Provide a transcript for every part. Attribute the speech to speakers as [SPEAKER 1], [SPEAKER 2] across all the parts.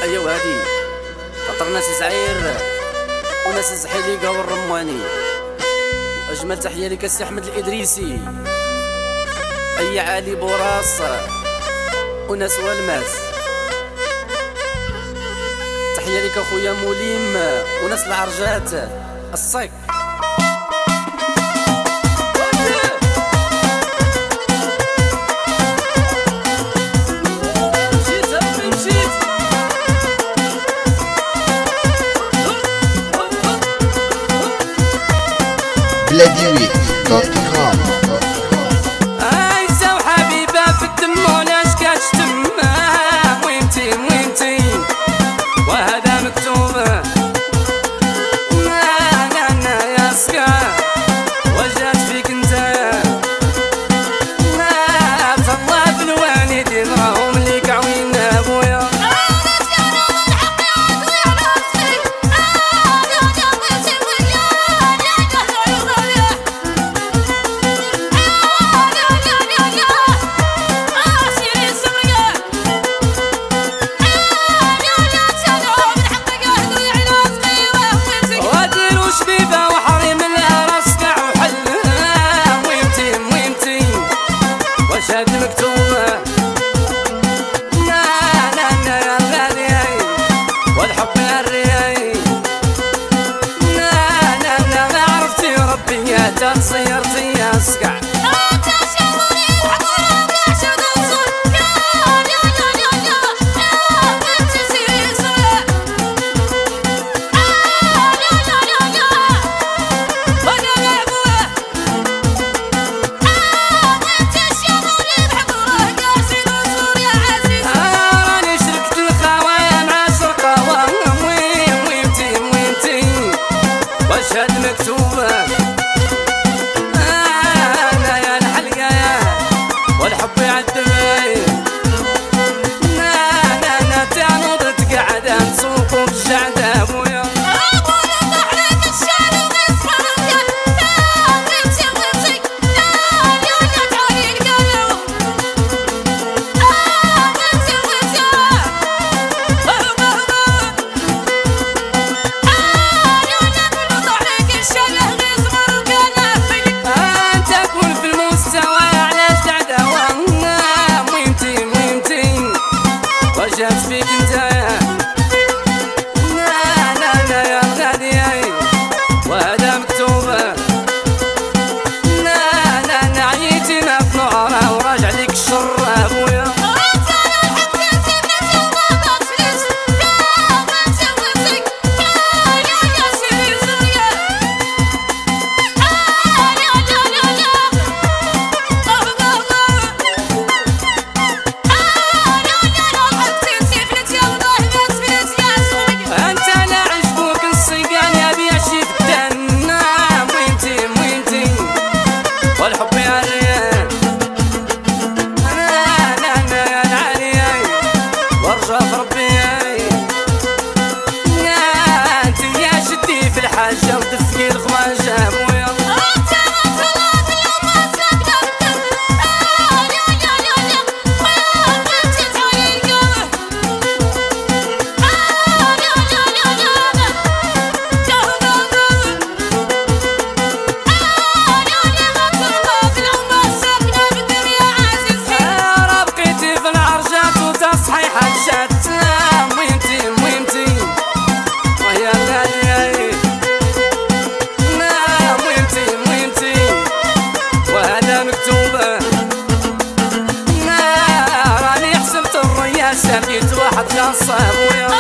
[SPEAKER 1] يا وادي خاطر ناس زعير وناس الزحيليقة والرماني. أجمل تحية لك السي أحمد الإدريسي، أي علي بوراس وناس والماس. تحية لك أخويا موليم وناس العرجات الصيك.
[SPEAKER 2] BladyWeed.com.
[SPEAKER 1] عايزة وحبيبة في الدم وناش كتشتم وينتي وينتي وهذا مكتوب نا يا سكا وجات فيك انت نا الله بالوالدين راهم ليك عوين ابويا. صيرتي يا سقع سميت واحد خاصة ابويا.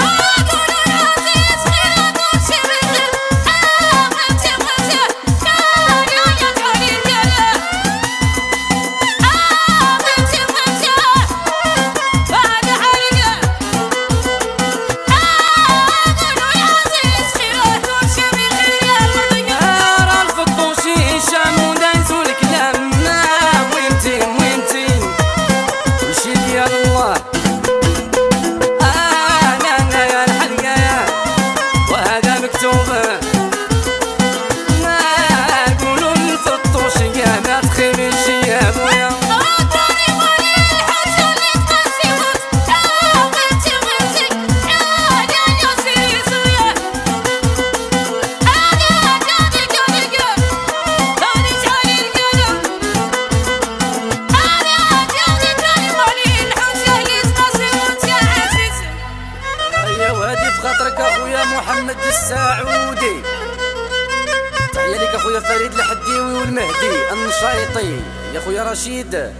[SPEAKER 1] السعودي. تحية ليك اخويا فريد الحديوي والمهدي النشايطي يا اخويا رشيد.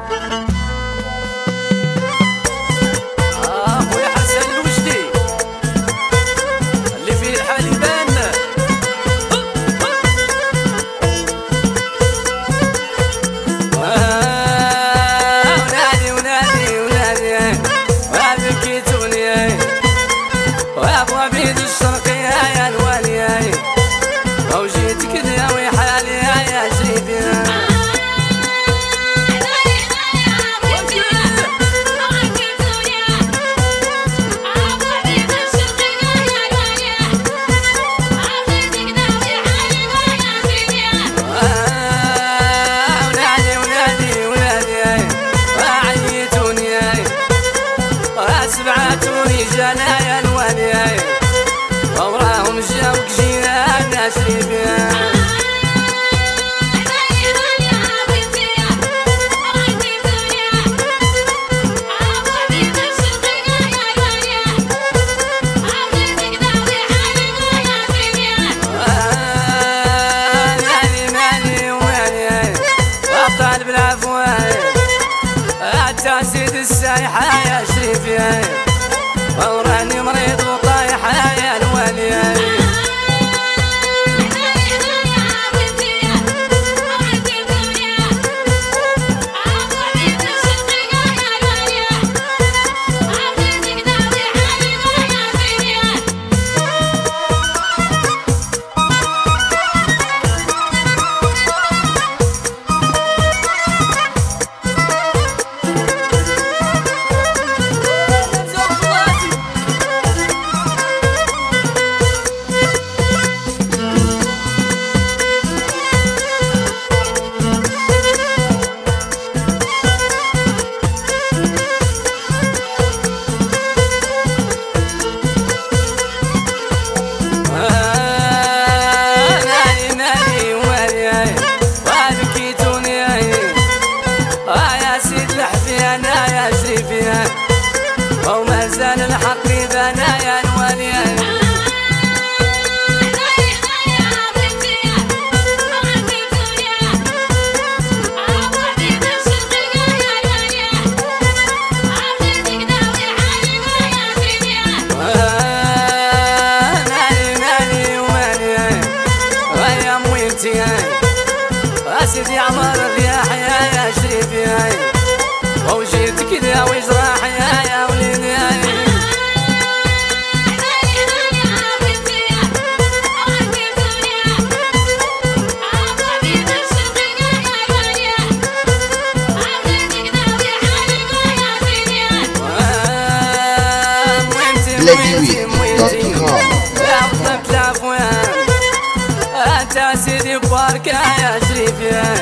[SPEAKER 1] اخويا حسن الوجدي اللي فيه الحال يبان. ونادي ونادي ونادي وابكيتوني وابغى بيد الشرقية يا الوالي وجيتك داوي حالي يا شريفي. سبعاتوني جانا يا الوالي وراهم جاوك جينا الناس ليبيا. مالي ومالي وطالب العفو سيد السايحة يا شريفي وراني مريض وطايحة يا الوالي. وما زال الحق بنا يا الوالي. مالي ومالي ويا مويلتي سيدي عمر الرياح يا شريفي وجيتك داوي جراح يا وليدي.
[SPEAKER 2] Bladiwi.com
[SPEAKER 1] يا سيدي بارك يا شريفي